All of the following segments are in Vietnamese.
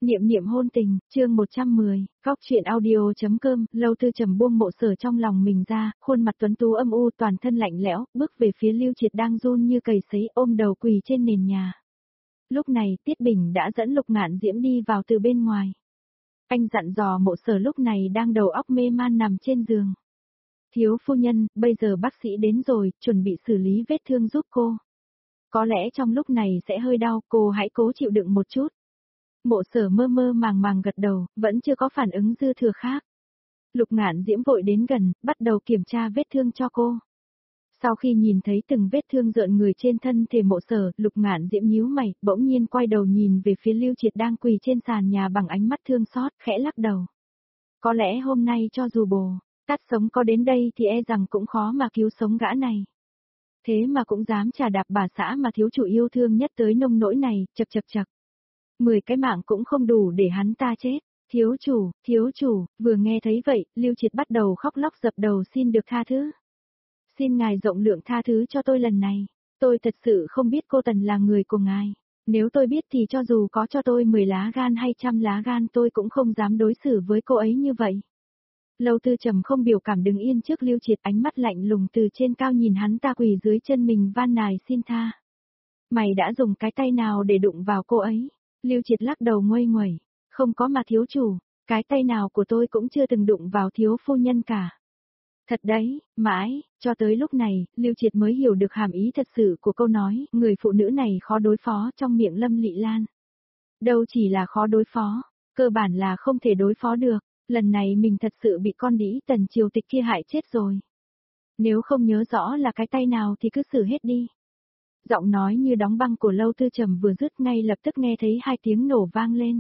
Niệm niệm hôn tình, chương 110, góc truyện audio.com, Lâu Tư Trầm buông Mộ Sở trong lòng mình ra, khuôn mặt tuấn tú âm u toàn thân lạnh lẽo, bước về phía Lưu Triệt đang run như cầy sấy ôm đầu quỳ trên nền nhà. Lúc này Tiết Bình đã dẫn Lục Ngạn Diễm đi vào từ bên ngoài. Anh dặn dò Mộ Sở lúc này đang đầu óc mê man nằm trên giường. Thiếu phu nhân, bây giờ bác sĩ đến rồi, chuẩn bị xử lý vết thương giúp cô. Có lẽ trong lúc này sẽ hơi đau, cô hãy cố chịu đựng một chút. Mộ Sở mơ mơ màng màng gật đầu, vẫn chưa có phản ứng dư thừa khác. Lục Ngạn Diễm vội đến gần, bắt đầu kiểm tra vết thương cho cô. Sau khi nhìn thấy từng vết thương rợn người trên thân thể Mộ Sở, Lục Ngạn Diễm nhíu mày, bỗng nhiên quay đầu nhìn về phía Lưu Triệt đang quỳ trên sàn nhà bằng ánh mắt thương xót, khẽ lắc đầu. Có lẽ hôm nay cho dù bồ tát sống có đến đây thì e rằng cũng khó mà cứu sống gã này. Thế mà cũng dám chà đạp bà xã mà thiếu chủ yêu thương nhất tới nông nỗi này, chậc chậc chậc. 10 cái mạng cũng không đủ để hắn ta chết. Thiếu chủ, vừa nghe thấy vậy, Lưu Triệt bắt đầu khóc lóc dập đầu xin được tha thứ. Xin ngài rộng lượng tha thứ cho tôi lần này. Tôi thật sự không biết cô Tần là người của ngài. Nếu tôi biết thì cho dù có cho tôi 10 lá gan hay 100 lá gan tôi cũng không dám đối xử với cô ấy như vậy. Lâu Tư Trầm không biểu cảm đứng yên trước Lưu Triệt, ánh mắt lạnh lùng từ trên cao nhìn hắn ta quỳ dưới chân mình van nài xin tha. Mày đã dùng cái tay nào để đụng vào cô ấy? Lưu Triệt lắc đầu nguây nguẩy. Không có mà thiếu chủ, cái tay nào của tôi cũng chưa từng đụng vào thiếu phu nhân cả. Thật đấy, mãi, cho tới lúc này, Lưu Triệt mới hiểu được hàm ý thật sự của câu nói, người phụ nữ này khó đối phó trong miệng Lâm Lị Lan. Đâu chỉ là khó đối phó, cơ bản là không thể đối phó được, lần này mình thật sự bị con đĩ Tần Triều Tịch kia hại chết rồi. Nếu không nhớ rõ là cái tay nào thì cứ xử hết đi. Giọng nói như đóng băng của Lâu Tư Trầm vừa dứt ngay lập tức nghe thấy 2 tiếng nổ vang lên.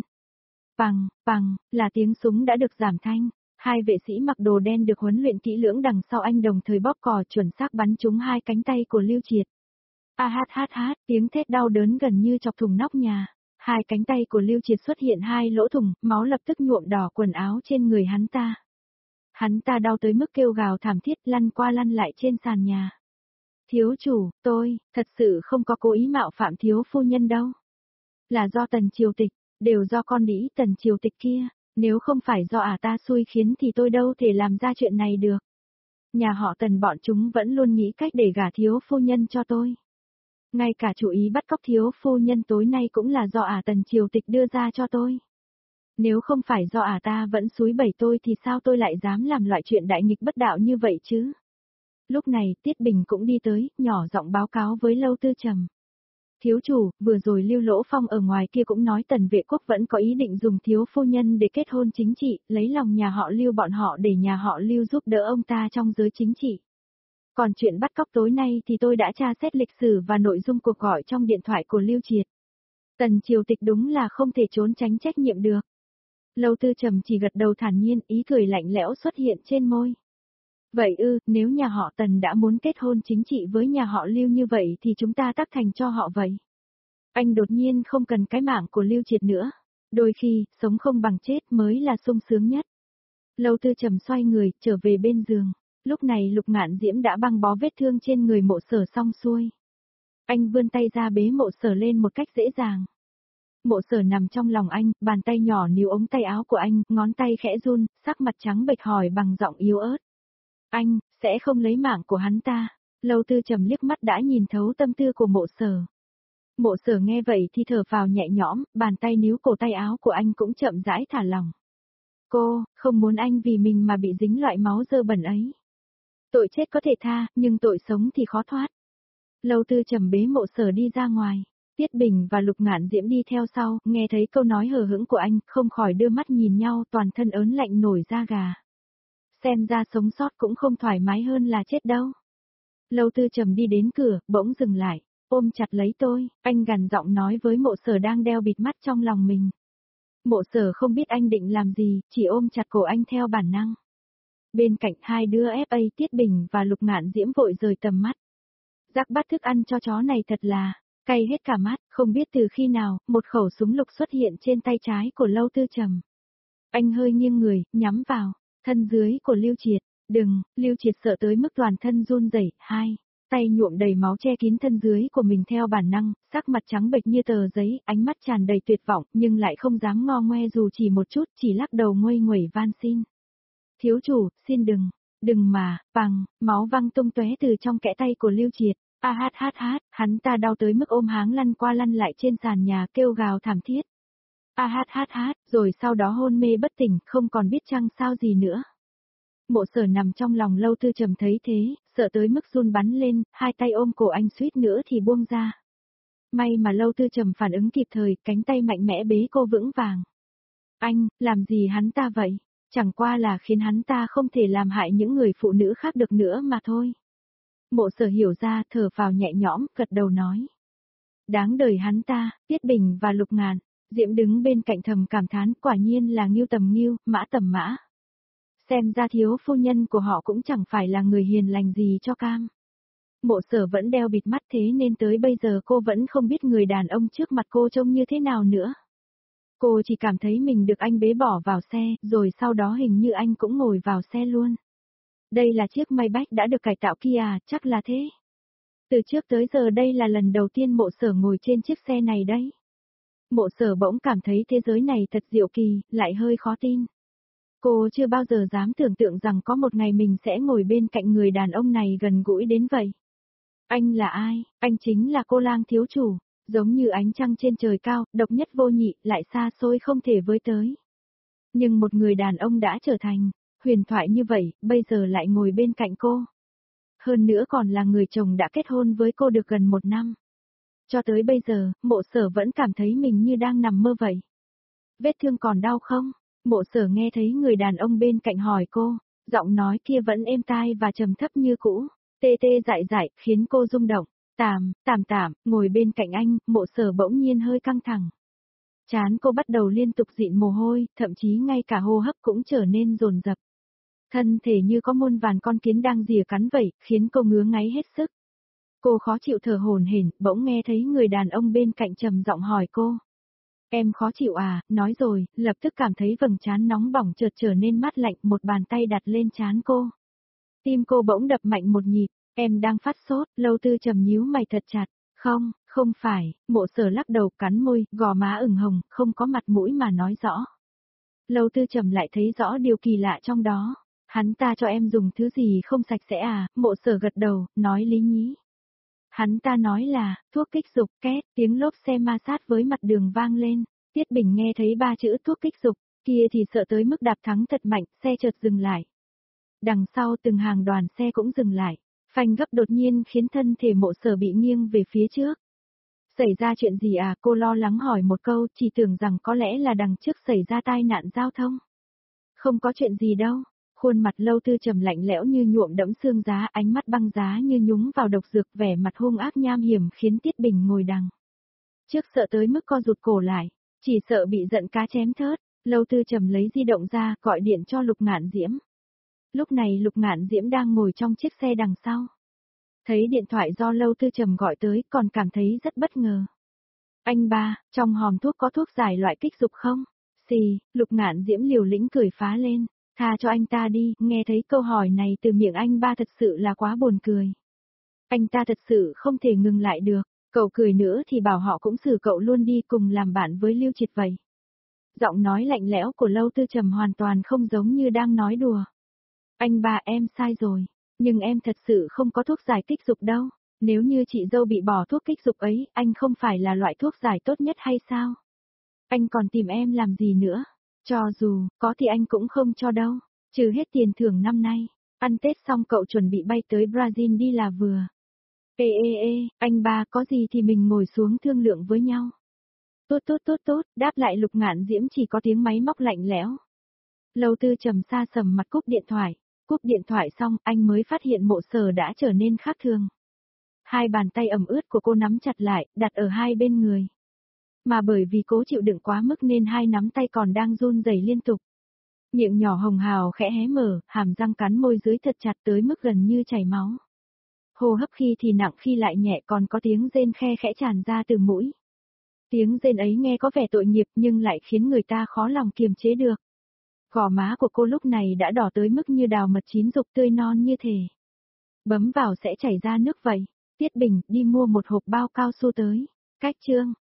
Pằng, là tiếng súng đã được giảm thanh. 2 vệ sĩ mặc đồ đen được huấn luyện kỹ lưỡng đằng sau anh đồng thời bóp cò chuẩn xác bắn trúng 2 cánh tay của Lưu Triệt. Hát, tiếng thét đau đớn gần như chọc thủng nóc nhà. 2 cánh tay của Lưu Triệt xuất hiện 2 lỗ thủng, máu lập tức nhuộm đỏ quần áo trên người hắn ta. Hắn ta đau tới mức kêu gào thảm thiết lăn qua lăn lại trên sàn nhà. Thiếu chủ, tôi, thật sự không có cố ý mạo phạm thiếu phu nhân đâu. Là do Tần Triều Tịch, đều do con đĩ Tần Triều Tịch kia, nếu không phải do ta xui khiến thì tôi đâu thể làm ra chuyện này được. Nhà họ Tần bọn chúng vẫn luôn nghĩ cách để gả thiếu phu nhân cho tôi. Ngay cả chủ ý bắt cóc thiếu phu nhân tối nay cũng là do Tần Triều Tịch đưa ra cho tôi. Nếu không phải do ta vẫn xúi bẩy tôi thì sao tôi lại dám làm loại chuyện đại nghịch bất đạo như vậy chứ? Lúc này Tiết Bình cũng đi tới, nhỏ giọng báo cáo với Lâu Tư Trầm. Thiếu chủ, vừa rồi Lưu Lỗ Phong ở ngoài kia cũng nói Tần Vệ Quốc vẫn có ý định dùng thiếu phu nhân để kết hôn chính trị, lấy lòng nhà họ Lưu bọn họ để nhà họ Lưu giúp đỡ ông ta trong giới chính trị. Còn chuyện bắt cóc tối nay thì tôi đã tra xét lịch sử và nội dung cuộc gọi trong điện thoại của Lưu Triệt. Tần Triều Tịch đúng là không thể trốn tránh trách nhiệm được. Lâu Tư Trầm chỉ gật đầu thản nhiên, ý cười lạnh lẽo xuất hiện trên môi. Vậy nếu nhà họ Tần đã muốn kết hôn chính trị với nhà họ Lưu như vậy thì chúng ta tác thành cho họ vậy. Anh đột nhiên không cần cái mạng của Lưu Triệt nữa. Đôi khi, sống không bằng chết mới là sung sướng nhất. Lâu Tư Trầm xoay người, trở về bên giường. Lúc này Lục Ngạn Diễm đã băng bó vết thương trên người Mộ Sở xong xuôi. Anh vươn tay ra bế Mộ Sở lên một cách dễ dàng. Mộ Sở nằm trong lòng anh, bàn tay nhỏ níu ống tay áo của anh, ngón tay khẽ run, sắc mặt trắng bệch hỏi bằng giọng yếu ớt. Anh, sẽ không lấy mạng của hắn ta. Lâu Tư Trầm liếc mắt đã nhìn thấu tâm tư của Mộ Sở. Mộ Sở nghe vậy thì thở phào nhẹ nhõm, bàn tay níu cổ tay áo của anh cũng chậm rãi thả lỏng. Cô, không muốn anh vì mình mà bị dính loại máu dơ bẩn ấy. Tội chết có thể tha, nhưng tội sống thì khó thoát. Lâu Tư Trầm bế Mộ Sở đi ra ngoài. Tiết Bình và Lục Ngạn Diễm đi theo sau, nghe thấy câu nói hờ hững của anh, không khỏi đưa mắt nhìn nhau, toàn thân ớn lạnh nổi da gà. Xem ra sống sót cũng không thoải mái hơn là chết đâu. Lâu Tư Trầm đi đến cửa, bỗng dừng lại, ôm chặt lấy tôi, anh gằn giọng nói với Mộ Sở đang đeo bịt mắt trong lòng mình. Mộ Sở không biết anh định làm gì, chỉ ôm chặt cổ anh theo bản năng. Bên cạnh 2 đứa FA Tiết Bình và Lục Ngạn Diễm vội rời tầm mắt. Rắc bắt thức ăn cho chó này thật là cay hết cả mắt, không biết từ khi nào, một khẩu súng lục xuất hiện trên tay trái của Lâu Tư Trầm. Anh hơi nghiêng người, nhắm vào thân dưới của Lưu Triệt. Đừng, Lưu Triệt sợ tới mức toàn thân run rẩy. tay nhuộm đầy máu che kín thân dưới của mình theo bản năng, sắc mặt trắng bệch như tờ giấy, ánh mắt tràn đầy tuyệt vọng, nhưng lại không dám ngo ngoe dù chỉ một chút, chỉ lắc đầu nguây nguẩy van xin. Thiếu chủ, xin đừng mà, bằng, máu văng tung tóe từ trong kẽ tay của Lưu Triệt. Hắn ta đau tới mức ôm háng lăn qua lăn lại trên sàn nhà kêu gào thảm thiết. Rồi sau đó hôn mê bất tỉnh, không còn biết chăng sao gì nữa. Mộ Sở nằm trong lòng Lâu Tư Trầm thấy thế, sợ tới mức run bắn lên, hai tay ôm cổ anh suýt nữa thì buông ra. May mà Lâu Tư Trầm phản ứng kịp thời, cánh tay mạnh mẽ bế cô vững vàng. Anh, làm gì hắn ta vậy? Chẳng qua là khiến hắn ta không thể làm hại những người phụ nữ khác được nữa mà thôi. Mộ Sở hiểu ra, thở phào nhẹ nhõm, gật đầu nói. Đáng đời hắn ta, Tiết Bình và Lục Ngạn. Diễm đứng bên cạnh thầm cảm thán, quả nhiên là Ngưu tầm Ngưu, Mã tầm Mã. Xem ra thiếu phu nhân của họ cũng chẳng phải là người hiền lành gì cho cam. Mộ Sở vẫn đeo bịt mắt thế nên tới bây giờ cô vẫn không biết người đàn ông trước mặt cô trông như thế nào nữa. Cô chỉ cảm thấy mình được anh bế bỏ vào xe, rồi sau đó hình như anh cũng ngồi vào xe luôn. Đây là chiếc Maybach đã được cải tạo kia à, chắc là thế. Từ trước tới giờ đây là lần đầu tiên Mộ Sở ngồi trên chiếc xe này đấy. Mộ Sở bỗng cảm thấy thế giới này thật diệu kỳ, lại hơi khó tin. Cô chưa bao giờ dám tưởng tượng rằng có một ngày mình sẽ ngồi bên cạnh người đàn ông này gần gũi đến vậy. Anh là ai? Anh chính là Cô Lang thiếu chủ, giống như ánh trăng trên trời cao, độc nhất vô nhị, lại xa xôi không thể với tới. Nhưng một người đàn ông đã trở thành huyền thoại như vậy, bây giờ lại ngồi bên cạnh cô. Hơn nữa còn là người chồng đã kết hôn với cô được gần 1 năm. Cho tới bây giờ, Mộ Sở vẫn cảm thấy mình như đang nằm mơ vậy. Vết thương còn đau không? Mộ Sở nghe thấy người đàn ông bên cạnh hỏi cô, giọng nói kia vẫn êm tai và trầm thấp như cũ, tê tê dại dại, khiến cô rung động. Tạm, ngồi bên cạnh anh, Mộ Sở bỗng nhiên hơi căng thẳng. Trán cô bắt đầu liên tục dịn mồ hôi, thậm chí ngay cả hô hấp cũng trở nên dồn dập. Thân thể như có muôn vàn con kiến đang rỉa cắn vậy, khiến cô ngứa ngáy hết sức. Cô khó chịu thở hổn hển, bỗng nghe thấy người đàn ông bên cạnh trầm giọng hỏi cô. Em khó chịu à, nói rồi, lập tức cảm thấy vầng trán nóng bỏng chợt trở nên mát lạnh, một bàn tay đặt lên trán cô. Tim cô bỗng đập mạnh một nhịp, em đang phát sốt, Lâu Tư Trầm nhíu mày thật chặt. Không phải, Mộ Sở lắc đầu cắn môi, gò má ửng hồng, không có mặt mũi mà nói rõ. Lâu Tư Trầm lại thấy rõ điều kỳ lạ trong đó. Hắn ta cho em dùng thứ gì không sạch sẽ à, Mộ Sở gật đầu, nói lý nhí. Hắn ta nói là, thuốc kích dục, két, tiếng lốp xe ma sát với mặt đường vang lên. Tiết Bình nghe thấy 3 chữ thuốc kích dục, kia thì sợ tới mức đạp thắng thật mạnh, xe chợt dừng lại. Đằng sau từng hàng đoàn xe cũng dừng lại, phanh gấp đột nhiên khiến thân thể Mộ Sở bị nghiêng về phía trước. Xảy ra chuyện gì à, cô lo lắng hỏi một câu, chỉ tưởng rằng có lẽ là đằng trước xảy ra tai nạn giao thông. Không có chuyện gì đâu. Khuôn mặt Lâu Tư Trầm lạnh lẽo như nhuộm đẫm xương giá, ánh mắt băng giá như nhúng vào độc dược, vẻ mặt hung ác nham hiểm khiến Tiết Bình ngồi đằng trước sợ tới mức co rụt cổ lại, chỉ sợ bị giận cá chém thớt. Lâu Tư Trầm lấy di động ra, gọi điện cho Lục Ngạn Diễm. Lúc này Lục Ngạn Diễm đang ngồi trong chiếc xe đằng sau. Thấy điện thoại do Lâu Tư Trầm gọi tới, còn cảm thấy rất bất ngờ. Anh ba, trong hòm thuốc có thuốc giải loại kích dục không? Xì, Lục Ngạn Diễm liều lĩnh cười phá lên. Tha cho anh ta đi, nghe thấy câu hỏi này từ miệng anh ba thật sự là quá buồn cười. Anh ta thật sự không thể ngừng lại được, cậu cười nữa thì bảo họ cũng xử cậu luôn đi cùng làm bạn với Lưu Triệt vậy. Giọng nói lạnh lẽo của Lâu Tư Trầm hoàn toàn không giống như đang nói đùa. Anh ba em sai rồi, nhưng em thật sự không có thuốc giải kích dục đâu, nếu như chị dâu bị bỏ thuốc kích dục ấy, anh không phải là loại thuốc giải tốt nhất hay sao? Anh còn tìm em làm gì nữa? Cho dù, có thì anh cũng không cho đâu, trừ hết tiền thưởng năm nay, ăn Tết xong cậu chuẩn bị bay tới Brazil đi là vừa. Anh ba có gì thì mình ngồi xuống thương lượng với nhau. Tốt, đáp lại Lục Ngạn Diễm chỉ có tiếng máy móc lạnh lẽo. Lâu Tư Trầm xa sầm mặt cúp điện thoại xong anh mới phát hiện Mộ Sở đã trở nên khác thường. Hai bàn tay ẩm ướt của cô nắm chặt lại, đặt ở hai bên người. Mà bởi vì cố chịu đựng quá mức nên hai nắm tay còn đang run rẩy liên tục. Miệng nhỏ hồng hào khẽ hé mở, hàm răng cắn môi dưới thật chặt tới mức gần như chảy máu. Hô hấp khi thì nặng khi lại nhẹ, còn có tiếng rên khe khẽ tràn ra từ mũi. Tiếng rên ấy nghe có vẻ tội nghiệp nhưng lại khiến người ta khó lòng kiềm chế được. Gò má của cô lúc này đã đỏ tới mức như đào mật chín dục tươi non như thể Bấm vào sẽ chảy ra nước vậy. Tiết Bình, đi mua một hộp bao cao su tới. Cách chương.